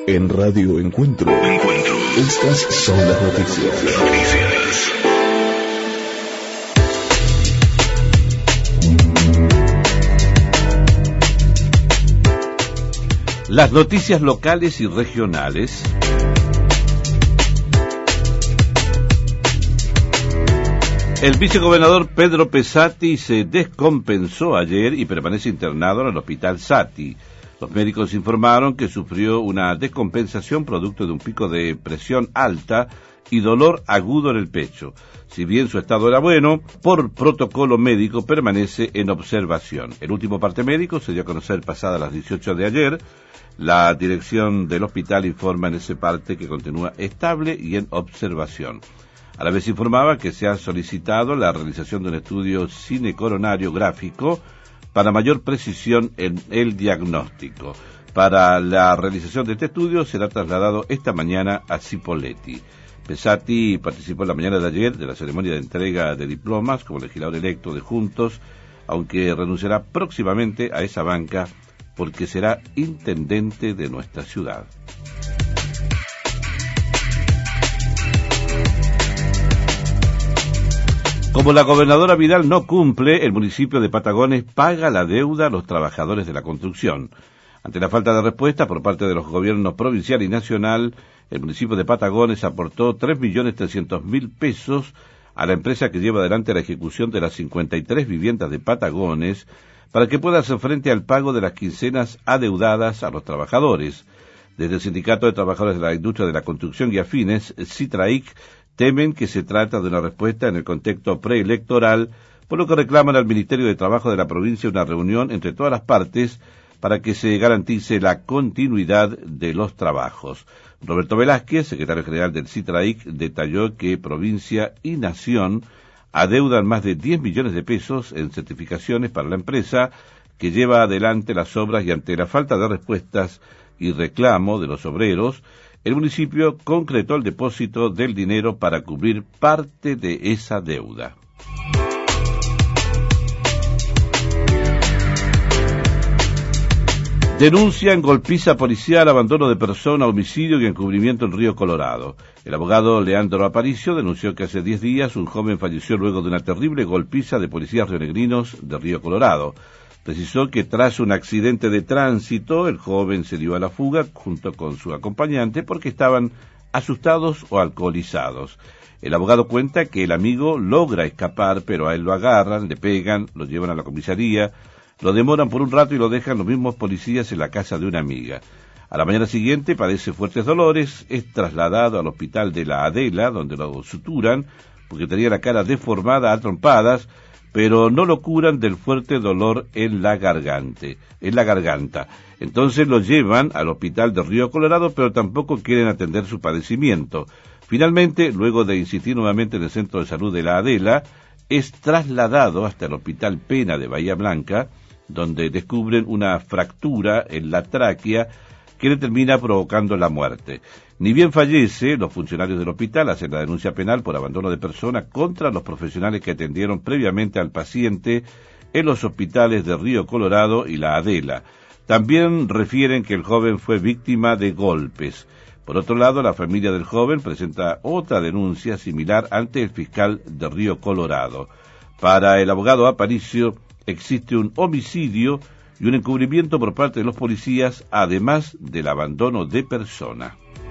En Radio Encuentro. Estas son las noticias. Las noticias locales y regionales. El vicegobernador Pedro Pesati se descompensó ayer y permanece internado en el hospital Sati. Los médicos informaron que sufrió una descompensación producto de un pico de presión alta y dolor agudo en el pecho. Si bien su estado era bueno, por protocolo médico permanece en observación. El último parte médico se dio a conocer pasada las 18 de ayer. La dirección del hospital informa en ese parte que continúa estable y en observación. A la vez informaba que se ha solicitado la realización de un estudio cinecoronario gráfico para mayor precisión en el diagnóstico. Para la realización de este estudio será trasladado esta mañana a Cipolletti. Pesati participó en la mañana de ayer de la ceremonia de entrega de diplomas como legislador electo de Juntos, aunque renunciará próximamente a esa banca porque será intendente de nuestra ciudad. Como la gobernadora Vidal no cumple, el municipio de Patagones paga la deuda a los trabajadores de la construcción. Ante la falta de respuesta por parte de los gobiernos provincial y nacional, el municipio de Patagones aportó 3.300.000 pesos a la empresa que lleva adelante la ejecución de las 53 viviendas de Patagones para que pueda hacer frente al pago de las quincenas adeudadas a los trabajadores. Desde el Sindicato de Trabajadores de la Industria de la Construcción y Afines, CITRAIC, temen que se trata de una respuesta en el contexto preelectoral, por lo que reclaman al Ministerio de Trabajo de la provincia una reunión entre todas las partes para que se garantice la continuidad de los trabajos. Roberto Velázquez, secretario general del CITRAIC, detalló que provincia y nación adeudan más de 10 millones de pesos en certificaciones para la empresa que lleva adelante las obras y ante la falta de respuestas y reclamo de los obreros, el municipio concretó el depósito del dinero para cubrir parte de esa deuda. Denuncian golpiza policial, abandono de persona, homicidio y encubrimiento en Río Colorado. El abogado Leandro Aparicio denunció que hace 10 días un joven falleció luego de una terrible golpiza de policías rionegrinos de Río Colorado. Precisó que tras un accidente de tránsito, el joven se dio a la fuga junto con su acompañante porque estaban asustados o alcoholizados. El abogado cuenta que el amigo logra escapar, pero a él lo agarran, le pegan, lo llevan a la comisaría, lo demoran por un rato y lo dejan los mismos policías en la casa de una amiga. A la mañana siguiente padece fuertes dolores, es trasladado al hospital de la Adela, donde lo suturan, porque tenía la cara deformada a trompadas, pero no lo curan del fuerte dolor en la garganta. Entonces lo llevan al hospital de Río Colorado, pero tampoco quieren atender su padecimiento. Finalmente, luego de insistir nuevamente en el centro de salud de la Adela, es trasladado hasta el hospital Pena de Bahía Blanca, donde descubren una fractura en la tráquea que le termina provocando la muerte. Ni bien fallece, los funcionarios del hospital hacen la denuncia penal por abandono de persona contra los profesionales que atendieron previamente al paciente en los hospitales de Río Colorado y la Adela. También refieren que el joven fue víctima de golpes. Por otro lado, la familia del joven presenta otra denuncia similar ante el fiscal de Río Colorado. Para el abogado Aparicio, existe un homicidio y un encubrimiento por parte de los policías, además del abandono de persona.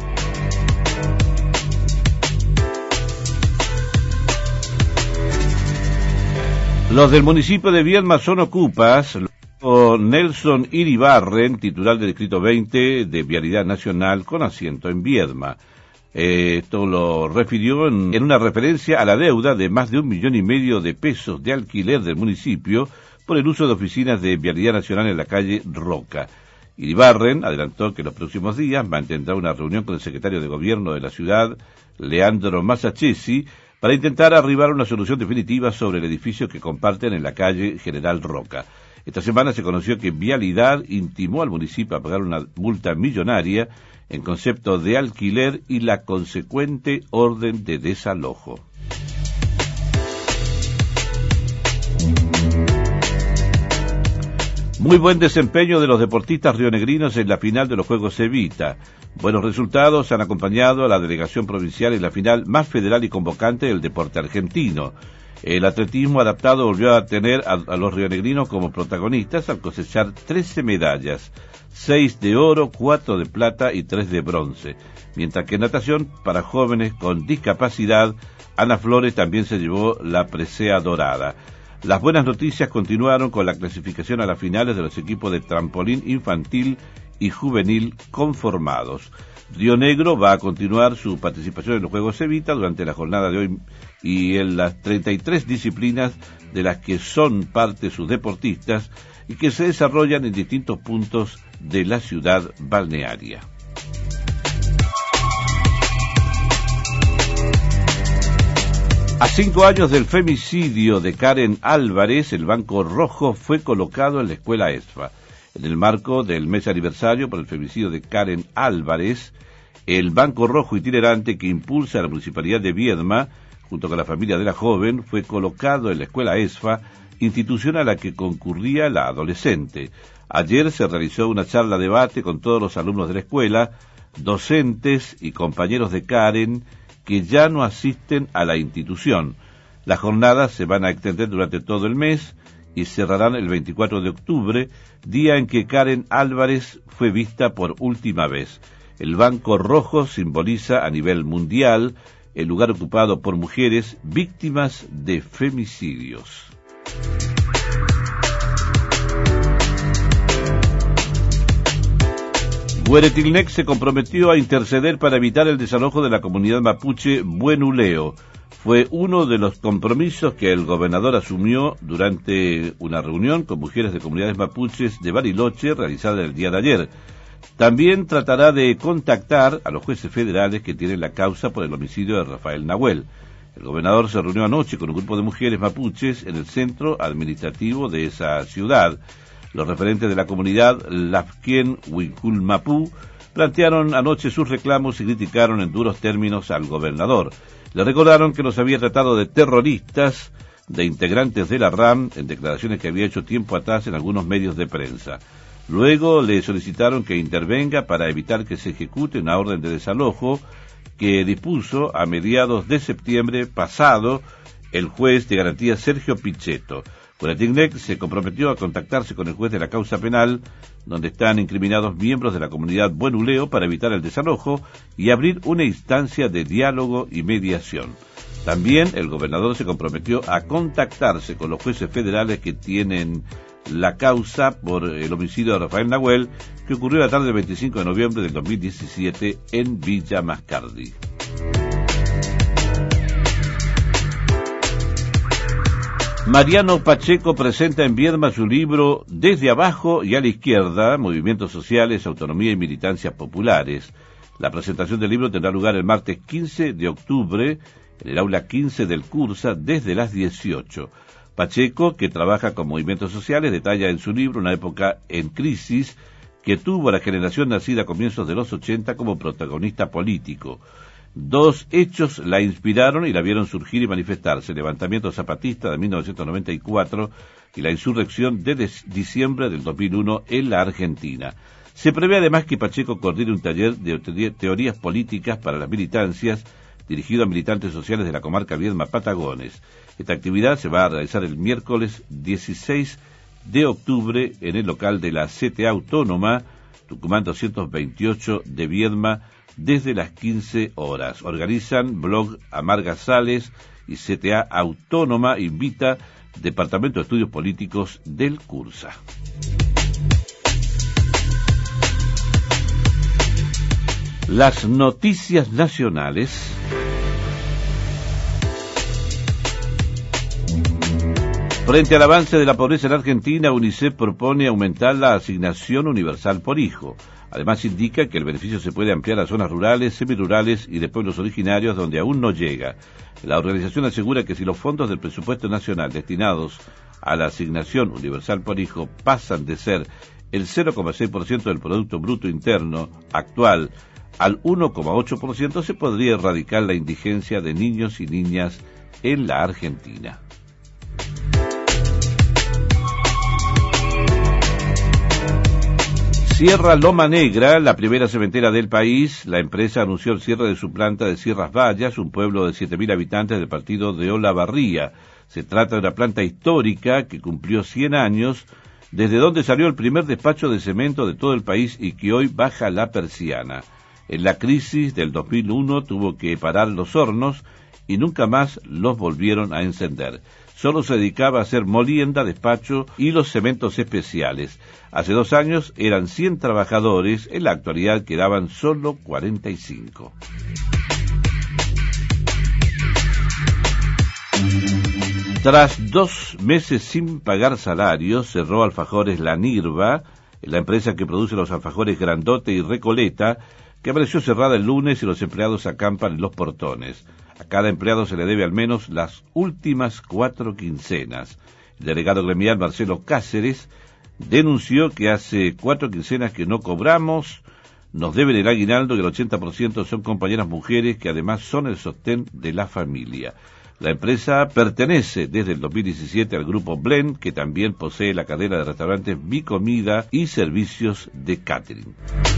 Los del municipio de Viedma son ocupas. Nelson Iribarren, titular del Distrito 20 de Vialidad Nacional, con asiento en Viedma. Esto lo refirió en una referencia a la deuda de más de 1,5 millones de pesos de alquiler del municipio por el uso de oficinas de Vialidad Nacional en la calle Roca. Iribarren adelantó que en los próximos días mantendrá una reunión con el secretario de Gobierno de la ciudad, Leandro Massachesi, para intentar arribar a una solución definitiva sobre el edificio que comparten en la calle General Roca. Esta semana se conoció que Vialidad intimó al municipio a pagar una multa millonaria en concepto de alquiler y la consecuente orden de desalojo. Muy buen desempeño de los deportistas rionegrinos en la final de los Juegos Evita. Buenos resultados han acompañado a la delegación provincial en la final más federal y convocante del deporte argentino. El atletismo adaptado volvió a tener a los rionegrinos como protagonistas al cosechar 13 medallas, 6 de oro, 4 de plata y 3 de bronce. Mientras que en natación, para jóvenes con discapacidad, Ana Flores también se llevó la presea dorada. Las buenas noticias continuaron con la clasificación a las finales de los equipos de trampolín infantil y juvenil conformados. Río Negro va a continuar su participación en los Juegos Evita durante la jornada de hoy y en las 33 disciplinas de las que son parte sus deportistas y que se desarrollan en distintos puntos de la ciudad balnearia. A 5 años del femicidio de Karen Álvarez, el Banco Rojo fue colocado en la escuela ESFA. En el marco del mes aniversario por el femicidio de Karen Álvarez, el Banco Rojo itinerante que impulsa la Municipalidad de Viedma, junto con la familia de la joven, fue colocado en la escuela ESFA, institución a la que concurría la adolescente. Ayer se realizó una charla-debate con todos los alumnos de la escuela, docentes y compañeros de Karen, que ya no asisten a la institución. Las jornadas se van a extender durante todo el mes y cerrarán el 24 de octubre, día en que Karen Álvarez fue vista por última vez. El Banco Rojo simboliza a nivel mundial el lugar ocupado por mujeres víctimas de femicidios. Hueretilnec se comprometió a interceder para evitar el desalojo de la comunidad mapuche Buenuleo. Fue uno de los compromisos que el gobernador asumió durante una reunión con mujeres de comunidades mapuches de Bariloche realizada el día de ayer. También tratará de contactar a los jueces federales que tienen la causa por el homicidio de Rafael Nahuel. El gobernador se reunió anoche con un grupo de mujeres mapuches en el centro administrativo de esa ciudad. Los referentes de la comunidad Lafquén Huicul Mapú plantearon anoche sus reclamos y criticaron en duros términos al gobernador. Le recordaron que los había tratado de terroristas, de integrantes de la RAM, en declaraciones que había hecho tiempo atrás en algunos medios de prensa. Luego le solicitaron que intervenga para evitar que se ejecute una orden de desalojo que dispuso a mediados de septiembre pasado el juez de garantía Sergio Pichetto. Hueretilnec se comprometió a contactarse con el juez de la causa penal, donde están incriminados miembros de la comunidad Buenuleo para evitar el desalojo y abrir una instancia de diálogo y mediación. También el gobernador se comprometió a contactarse con los jueces federales que tienen la causa por el homicidio de Rafael Nahuel, que ocurrió la tarde del 25 de noviembre del 2017 en Villa Mascardi. Mariano Pacheco presenta en Viedma su libro Desde abajo y a la izquierda, movimientos sociales, autonomía y militancias populares. La presentación del libro tendrá lugar el martes 15 de octubre en el aula 15 del Cursa desde las 18. Pacheco, que trabaja con movimientos sociales, detalla en su libro una época en crisis que tuvo a la generación nacida a comienzos de los 80 como protagonista político. Dos hechos la inspiraron y la vieron surgir y manifestarse: el levantamiento zapatista de 1994 y la insurrección de diciembre del 2001 en la Argentina. Se prevé además que Pacheco coordine un taller de teorías políticas para las militancias dirigido a militantes sociales de la comarca Viedma-Patagones. Esta actividad se va a realizar el miércoles 16 de octubre en el local de la CTA Autónoma, Tucumán 228 de Viedma, desde las 15 horas. Organizan Blog Amarga Sales y CTA Autónoma invita Departamento de Estudios Políticos del Cursa. Las noticias nacionales. Frente al avance de la pobreza en Argentina, UNICEF propone aumentar la asignación universal por hijo. Además indica que el beneficio se puede ampliar a zonas rurales, semirurales y de pueblos originarios donde aún no llega. La organización asegura que si los fondos del presupuesto nacional destinados a la asignación universal por hijo pasan de ser el 0,6% del Producto Bruto Interno actual al 1,8%, se podría erradicar la indigencia de niños y niñas en la Argentina. Sierra Loma Negra, la primera cementera del país. La empresa anunció el cierre de su planta de Sierras Vallas, un pueblo de 7.000 habitantes del partido de Olavarría. Se trata de una planta histórica que cumplió 100 años, desde donde salió el primer despacho de cemento de todo el país y que hoy baja la persiana. En la crisis del 2001 tuvo que parar los hornos y nunca más los volvieron a encender. Solo se dedicaba a hacer molienda, despacho y los cementos especiales. Hace 2 años eran 100 trabajadores, en la actualidad quedaban solo 45. Tras 2 meses sin pagar salarios, cerró Alfajores La Nirva, la empresa que produce los alfajores Grandote y Recoleta, que apareció cerrada el lunes y los empleados acampan en los portones. A cada empleado se le debe al menos las últimas 4 quincenas. El delegado gremial Marcelo Cáceres denunció que hace 4 quincenas que no cobramos, nos deben el aguinaldo y el 80% son compañeras mujeres que además son el sostén de la familia. La empresa pertenece desde el 2017 al grupo Blend, que también posee la cadena de restaurantes Mi Comida y servicios de catering.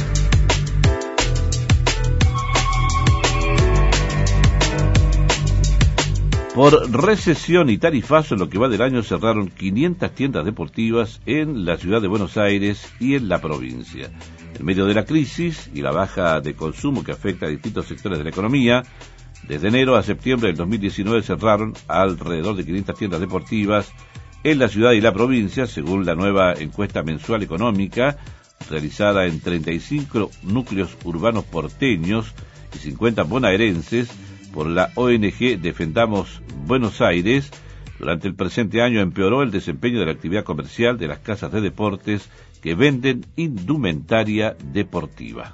Por recesión y tarifazo, en lo que va del año cerraron 500 tiendas deportivas en la ciudad de Buenos Aires y en la provincia. En medio de la crisis y la baja de consumo que afecta a distintos sectores de la economía, desde enero a septiembre del 2019 cerraron alrededor de 500 tiendas deportivas en la ciudad y la provincia, según la nueva encuesta mensual económica realizada en 35 núcleos urbanos porteños y 50 bonaerenses por la ONG Defendamos Buenos Aires. Durante el presente año empeoró el desempeño de la actividad comercial de las casas de deportes que venden indumentaria deportiva.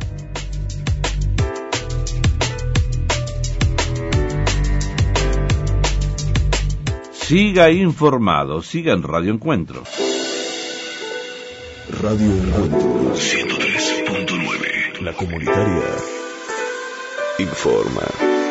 Siga informado, siga en Radio Encuentro. Radio Encuentro 103.9. La comunitaria informa.